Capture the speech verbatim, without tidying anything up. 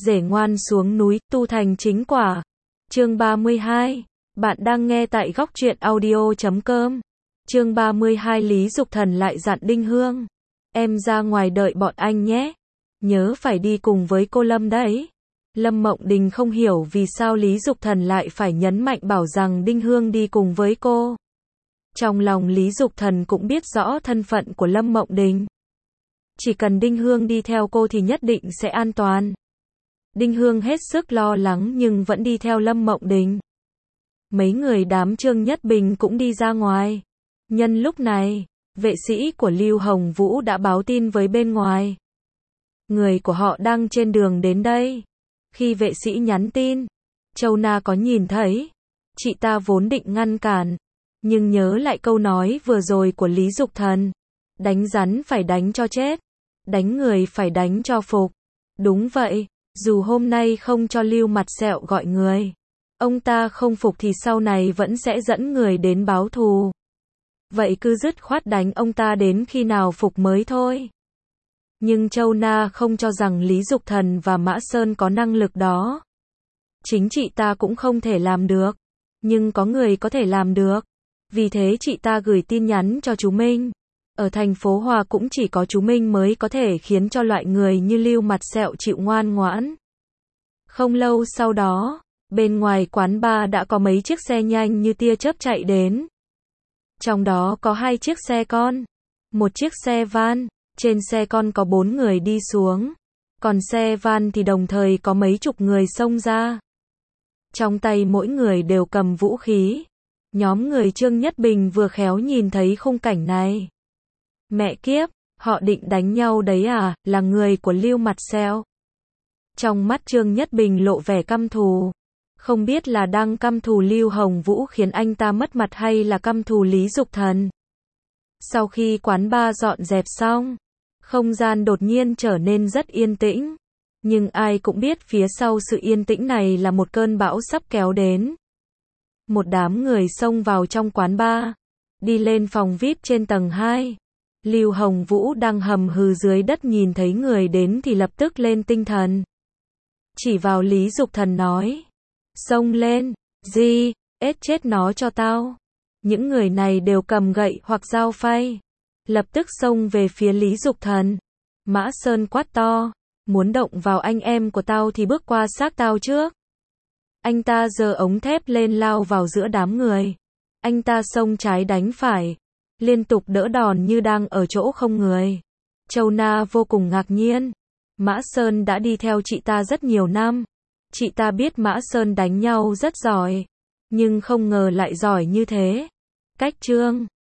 Rể ngoan xuống núi, tu thành chính quả. Chương ba mươi hai. Bạn đang nghe tại góc truyện audio chấm com. Chương ba mươi hai Lý Dục Thần lại dặn Đinh Hương. Em ra ngoài đợi bọn anh nhé. Nhớ phải đi cùng với cô Lâm đấy. Lâm Mộng Đình không hiểu vì sao Lý Dục Thần lại phải nhấn mạnh bảo rằng Đinh Hương đi cùng với cô. Trong lòng Lý Dục Thần cũng biết rõ thân phận của Lâm Mộng Đình. Chỉ cần Đinh Hương đi theo cô thì nhất định sẽ an toàn. Đinh Hương hết sức lo lắng nhưng vẫn đi theo Lâm Mộng Đình. Mấy người đám Trương Nhất Bình cũng đi ra ngoài. Nhân lúc này, vệ sĩ của Lưu Hồng Vũ đã báo tin với bên ngoài. Người của họ đang trên đường đến đây. Khi vệ sĩ nhắn tin, Châu Na có nhìn thấy. Chị ta vốn định ngăn cản, nhưng nhớ lại câu nói vừa rồi của Lý Dục Thần. Đánh rắn phải đánh cho chết, đánh người phải đánh cho phục. Đúng vậy, dù hôm nay không cho Lưu Mặt Sẹo gọi người, ông ta không phục thì sau này vẫn sẽ dẫn người đến báo thù. Vậy cứ dứt khoát đánh ông ta đến khi nào phục mới thôi. Nhưng Châu Na không cho rằng Lý Dục Thần và Mã Sơn có năng lực đó. Chính chị ta cũng không thể làm được, nhưng có người có thể làm được. Vì thế chị ta gửi tin nhắn cho chú Minh. Ở thành phố Hòa cũng chỉ có chú Minh mới có thể khiến cho loại người như Lưu Mặt Sẹo chịu ngoan ngoãn. Không lâu sau đó, bên ngoài quán bar đã có mấy chiếc xe nhanh như tia chớp chạy đến. Trong đó có hai chiếc xe con, một chiếc xe van. Trên xe con có bốn người đi xuống, còn xe van thì đồng thời có mấy chục người xông ra. Trong tay mỗi người đều cầm vũ khí. Nhóm người Trương Nhất Bình vừa khéo nhìn thấy khung cảnh này. Mẹ kiếp, họ định đánh nhau đấy à, là người của Lưu Mặt Sẹo. Trong mắt Trương Nhất Bình lộ vẻ căm thù. Không biết là đang căm thù Lưu Hồng Vũ khiến anh ta mất mặt hay là căm thù Lý Dục Thần. Sau khi quán bar dọn dẹp xong, không gian đột nhiên trở nên rất yên tĩnh. Nhưng ai cũng biết phía sau sự yên tĩnh này là một cơn bão sắp kéo đến. Một đám người xông vào trong quán bar, đi lên phòng vi ai pi trên tầng hai. Lưu Hồng Vũ đang hầm hừ dưới đất nhìn thấy người đến thì lập tức lên tinh thần. Chỉ vào Lý Dục Thần nói. Xông lên, gì, ết chết nó cho tao. Những người này đều cầm gậy hoặc dao phay. Lập tức xông về phía Lý Dục Thần. Mã Sơn quát to. Muốn động vào anh em của tao thì bước qua xác tao trước. Anh ta giơ ống thép lên lao vào giữa đám người. Anh ta xông trái đánh phải, liên tục đỡ đòn như đang ở chỗ không người. Châu Na vô cùng ngạc nhiên. Mã Sơn đã đi theo chị ta rất nhiều năm. Chị ta biết Mã Sơn đánh nhau rất giỏi, nhưng không ngờ lại giỏi như thế. Cách Trương